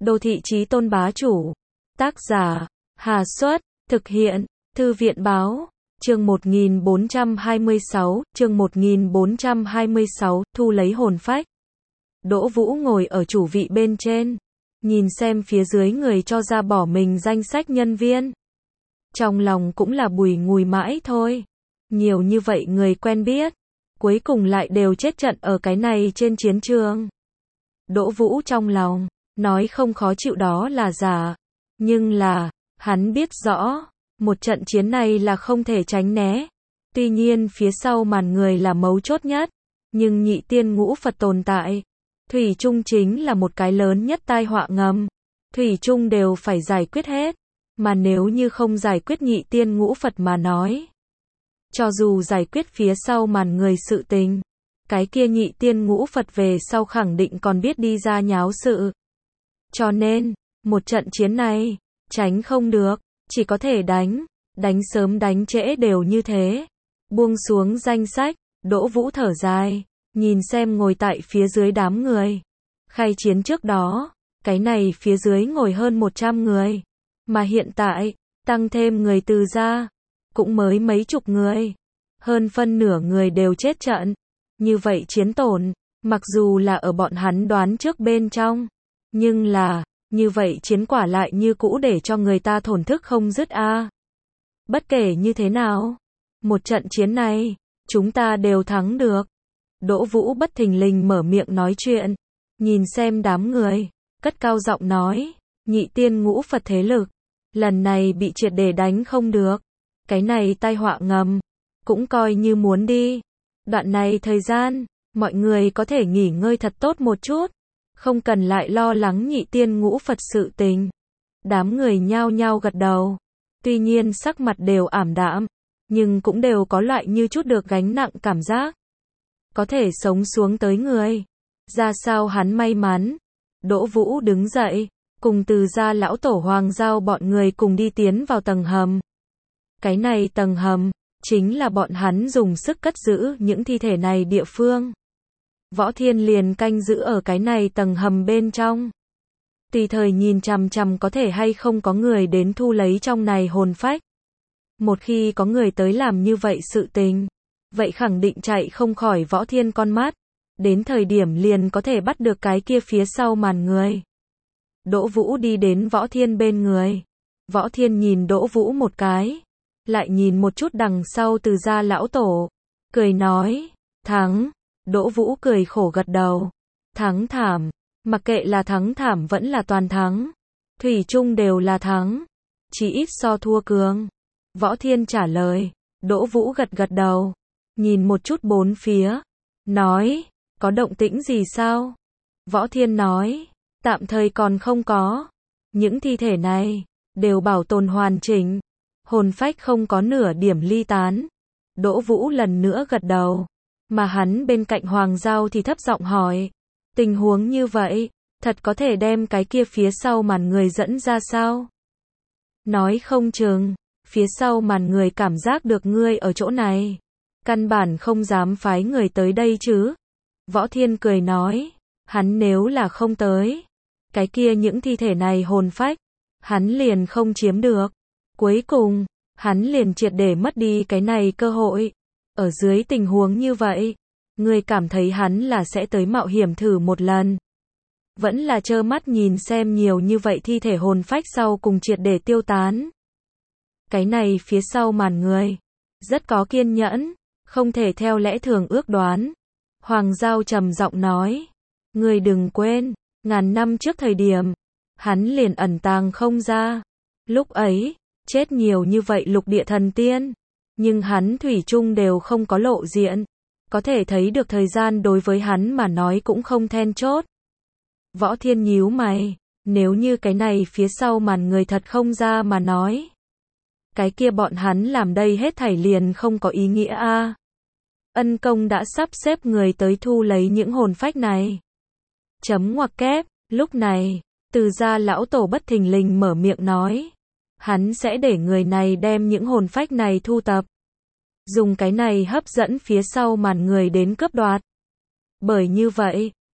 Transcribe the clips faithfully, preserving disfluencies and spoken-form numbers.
Đô thị chí tôn bá chủ. Tác giả, Hà Xuất, thực hiện, Thư viện Báo. Chương một nghìn bốn trăm hai mươi sáu, chương một nghìn bốn trăm hai mươi sáu, thu lấy hồn phách. Đỗ Vũ ngồi ở chủ vị bên trên, nhìn xem phía dưới người cho ra bỏ mình danh sách nhân viên. Trong lòng cũng là bùi ngùi mãi thôi. Nhiều như vậy người quen biết, cuối cùng lại đều chết trận ở cái này trên chiến trường. Đỗ Vũ trong lòng, nói không khó chịu đó là giả. Nhưng là, hắn biết rõ, một trận chiến này là không thể tránh né. Tuy nhiên phía sau màn người là mấu chốt nhất, nhưng nhị tiên ngũ Phật tồn tại. Thủy chung chính là một cái lớn nhất tai họa ngầm. Thủy chung đều phải giải quyết hết. Mà nếu như không giải quyết nhị tiên ngũ Phật mà nói, cho dù giải quyết phía sau màn người sự tình, cái kia nhị tiên ngũ Phật về sau khẳng định còn biết đi ra nháo sự. Cho nên, một trận chiến này, tránh không được, chỉ có thể đánh, đánh sớm đánh trễ đều như thế. Buông xuống danh sách, Đỗ Vũ thở dài, nhìn xem ngồi tại phía dưới đám người. Khai chiến trước đó, cái này phía dưới ngồi hơn một trăm người. Mà hiện tại, tăng thêm người từ ra, cũng mới mấy chục người. Hơn phân nửa người đều chết trận. Như vậy chiến tổn, mặc dù là ở bọn hắn đoán trước bên trong, nhưng là, như vậy chiến quả lại như cũ để cho người ta thổn thức không dứt a. Bất kể như thế nào, một trận chiến này, chúng ta đều thắng được. Đỗ Vũ bất thình lình mở miệng nói chuyện, nhìn xem đám người, cất cao giọng nói, nhị tiên ngũ Phật thế lực, lần này bị triệt để đánh không được. Cái này tai họa ngầm, cũng coi như muốn đi. Đoạn này thời gian, mọi người có thể nghỉ ngơi thật tốt một chút, không cần lại lo lắng nhị tiên ngũ Phật sự tình. Đám người nhao nhao gật đầu, tuy nhiên sắc mặt đều ảm đạm, nhưng cũng đều có loại như chút được gánh nặng cảm giác. Có thể sống xuống tới người, ra sao hắn may mắn. Đỗ Vũ đứng dậy, cùng từ gia lão tổ Hoàng Giao bọn người cùng đi tiến vào tầng hầm. Cái này tầng hầm, chính là bọn hắn dùng sức cất giữ những thi thể này địa phương. Võ Thiên liền canh giữ ở cái này tầng hầm bên trong. Tùy thời nhìn chằm chằm có thể hay không có người đến thu lấy trong này hồn phách. Một khi có người tới làm như vậy sự tình, vậy khẳng định chạy không khỏi Võ Thiên con mắt. Đến thời điểm liền có thể bắt được cái kia phía sau màn người. Đỗ Vũ đi đến Võ Thiên bên người. Võ Thiên nhìn Đỗ Vũ một cái, lại nhìn một chút đằng sau từ gia lão tổ, cười nói, thắng. Đỗ Vũ cười khổ gật đầu, thắng thảm, mặc kệ là thắng thảm vẫn là toàn thắng, thủy chung đều là thắng, chỉ ít so thua cường. Võ Thiên trả lời. Đỗ Vũ gật gật đầu, nhìn một chút bốn phía, nói, có động tĩnh gì sao? Võ Thiên nói, tạm thời còn không có, những thi thể này đều bảo tồn hoàn chỉnh, hồn phách không có nửa điểm ly tán. Đỗ Vũ lần nữa gật đầu, mà hắn bên cạnh Hoàng Giao thì thấp giọng hỏi, tình huống như vậy, thật có thể đem cái kia phía sau màn người dẫn ra sao? Nói không chừng, phía sau màn người cảm giác được ngươi ở chỗ này, căn bản không dám phái người tới đây chứ. Võ Thiên cười nói, hắn nếu là không tới, cái kia những thi thể này hồn phách, hắn liền không chiếm được. Cuối cùng, hắn liền triệt để mất đi cái này cơ hội. Ở dưới tình huống như vậy, ngươi cảm thấy hắn là sẽ tới mạo hiểm thử một lần, vẫn là trơ mắt nhìn xem nhiều như vậy thi thể hồn phách sau cùng triệt để tiêu tán? Cái này phía sau màn người, rất có kiên nhẫn, không thể theo lẽ thường ước đoán. Hoàng Giao trầm giọng nói, ngươi đừng quên, ngàn năm trước thời điểm, hắn liền ẩn tàng không ra. Lúc ấy, chết nhiều như vậy lục địa thần tiên, nhưng hắn thủy chung đều không có lộ diện. Có thể thấy được thời gian đối với hắn mà nói cũng không then chốt. Võ Thiên nhíu mày, nếu như cái này phía sau màn người thật không ra mà nói, cái kia bọn hắn làm đây hết thảy liền không có ý nghĩa a. Ân Công đã sắp xếp người tới thu lấy những hồn phách này. Chấm ngoặc kép, lúc này, từ gia lão tổ bất thình lình mở miệng nói, hắn sẽ để người này đem những hồn phách này thu tập, dùng cái này hấp dẫn phía sau màn người đến cướp đoạt. Bởi như vậy,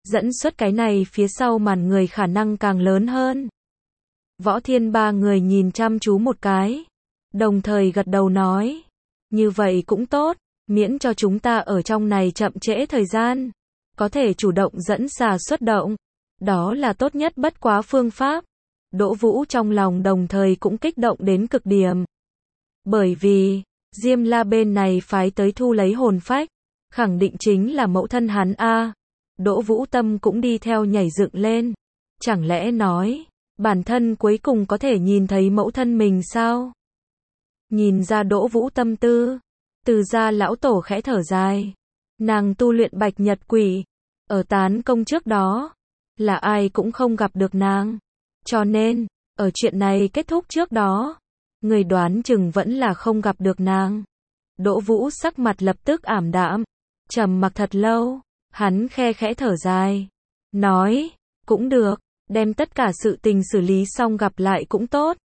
dẫn xuất cái này phía sau màn người khả năng càng lớn hơn. Võ Thiên ba người nhìn chăm chú một cái, đồng thời gật đầu nói, như vậy cũng tốt, miễn cho chúng ta ở trong này chậm trễ thời gian, có thể chủ động dẫn xà xuất động, đó là tốt nhất bất quá phương pháp. Đỗ Vũ trong lòng đồng thời cũng kích động đến cực điểm. Bởi vì, Diêm La bên này phái tới thu lấy hồn phách, khẳng định chính là mẫu thân hắn a. Đỗ Vũ tâm cũng đi theo nhảy dựng lên. Chẳng lẽ nói, bản thân cuối cùng có thể nhìn thấy mẫu thân mình sao? Nhìn ra Đỗ Vũ tâm tư, Từ gia lão tổ khẽ thở dài. Nàng tu luyện bạch nhật quỷ, ở tán công trước đó, là ai cũng không gặp được nàng. Cho nên, ở chuyện này kết thúc trước đó, người đoán chừng vẫn là không gặp được nàng. Đỗ Vũ sắc mặt lập tức ảm đạm, trầm mặc thật lâu, hắn khe khẽ thở dài, nói, cũng được, đem tất cả sự tình xử lý xong gặp lại cũng tốt.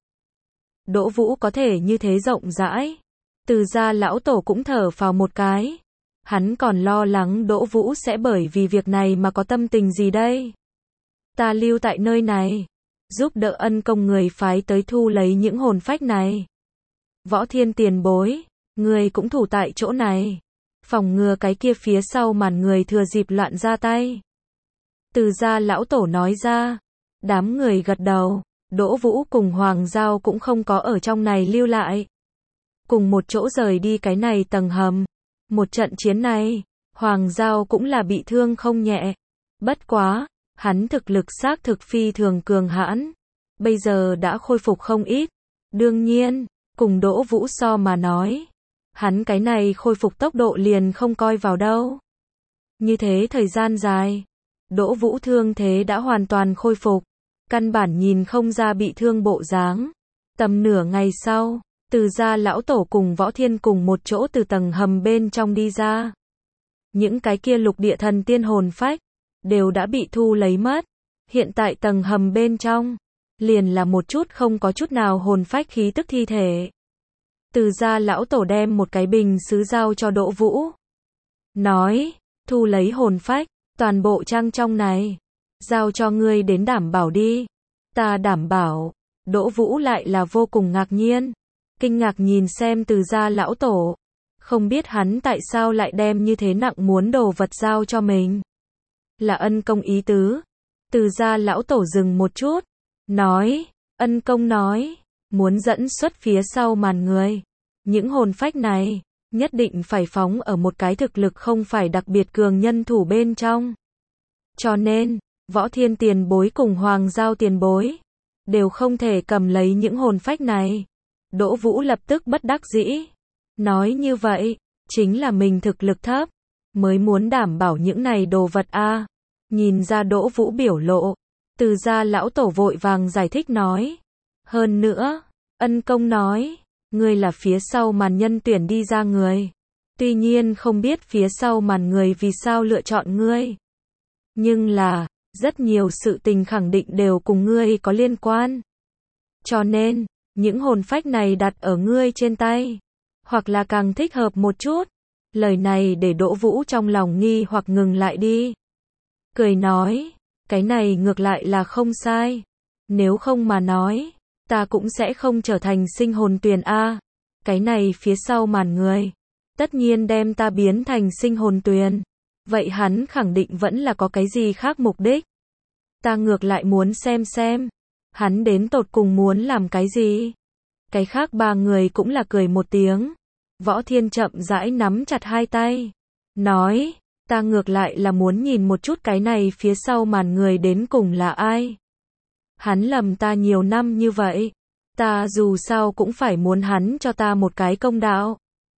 Đỗ Vũ có thể như thế rộng rãi, Từ gia lão tổ cũng thở phào một cái. Hắn còn lo lắng Đỗ Vũ sẽ bởi vì việc này mà có tâm tình gì đây. Ta lưu tại nơi này, giúp đỡ ân công người phái tới thu lấy những hồn phách này. Võ Thiên tiền bối, người cũng thủ tại chỗ này, phòng ngừa cái kia phía sau màn người thừa dịp loạn ra tay. Từ gia lão tổ nói ra, đám người gật đầu, Đỗ Vũ cùng Hoàng Giao cũng không có ở trong này lưu lại. Cùng một chỗ rời đi cái này tầng hầm. Một trận chiến này, Hoàng Giao cũng là bị thương không nhẹ. Bất quá, hắn thực lực xác thực phi thường cường hãn, bây giờ đã khôi phục không ít. Đương nhiên, cùng Đỗ Vũ so mà nói, hắn cái này khôi phục tốc độ liền không coi vào đâu. Như thế thời gian dài, Đỗ Vũ thương thế đã hoàn toàn khôi phục, căn bản nhìn không ra bị thương bộ dáng. Tầm nửa ngày sau, Từ gia lão tổ cùng Võ Thiên cùng một chỗ từ tầng hầm bên trong đi ra. Những cái kia lục địa thần tiên hồn phách đều đã bị thu lấy mất. Hiện tại tầng hầm bên trong liền là một chút không có chút nào hồn phách khí tức thi thể. Từ gia lão tổ đem một cái bình sứ giao cho Đỗ Vũ, nói, thu lấy hồn phách, toàn bộ trang trong này, giao cho ngươi đến đảm bảo đi. Ta đảm bảo. Đỗ Vũ lại là vô cùng ngạc nhiên, kinh ngạc nhìn xem Từ gia lão tổ, không biết hắn tại sao lại đem như thế nặng muốn đồ vật giao cho mình. Là ân công ý tứ. Từ gia lão tổ dừng một chút, nói, ân công nói, muốn dẫn xuất phía sau màn người. Những hồn phách này, nhất định phải phóng ở một cái thực lực không phải đặc biệt cường nhân thủ bên trong. Cho nên, Võ Thiên tiền bối cùng Hoàng Giao tiền bối, đều không thể cầm lấy những hồn phách này. Đỗ Vũ lập tức bất đắc dĩ, nói như vậy, chính là mình thực lực thấp, mới muốn đảm bảo những này đồ vật a. Nhìn ra Đỗ Vũ biểu lộ, Từ gia lão tổ vội vàng giải thích nói. Hơn nữa, ân công nói, ngươi là phía sau màn nhân tuyển đi ra người. Tuy nhiên không biết phía sau màn người vì sao lựa chọn ngươi. Nhưng là, rất nhiều sự tình khẳng định đều cùng ngươi có liên quan. Cho nên, những hồn phách này đặt ở ngươi trên tay, hoặc là càng thích hợp một chút. Lời này để Đỗ Vũ trong lòng nghi hoặc ngừng lại đi. Cười nói, cái này ngược lại là không sai. Nếu không mà nói, ta cũng sẽ không trở thành sinh hồn tuyền a. Cái này phía sau màn người, tất nhiên đem ta biến thành sinh hồn tuyền. Vậy hắn khẳng định vẫn là có cái gì khác mục đích. Ta ngược lại muốn xem xem, hắn đến tột cùng muốn làm cái gì. Cái khác ba người cũng là cười một tiếng. Võ Thiên chậm rãi nắm chặt hai tay, nói, ta ngược lại là muốn nhìn một chút cái này phía sau màn người đến cùng là ai. Hắn lầm ta nhiều năm như vậy, ta dù sao cũng phải muốn hắn cho ta một cái công đạo.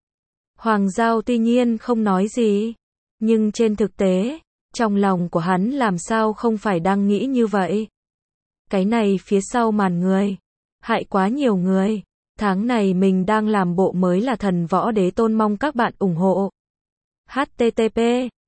Hoàng Giao tuy nhiên không nói gì, nhưng trên thực tế, trong lòng của hắn làm sao không phải đang nghĩ như vậy. Cái này phía sau màn người, hại quá nhiều người. Tháng này mình đang làm bộ mới là Thần Võ Đế Tôn, mong các bạn ủng hộ. h t t p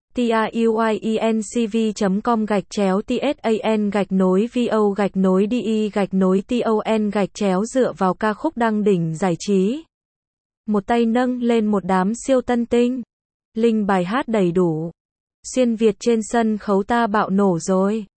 truyencv chấm com gạch chéo tsan gạch nối vo gạch nối de gạch nối ton gạch chéo dựa vào ca khúc đăng đỉnh giải trí. Một tay nâng lên một đám siêu tân tinh. Link bài hát đầy đủ. Xuyên Việt trên sân khấu ta bạo nổ rồi.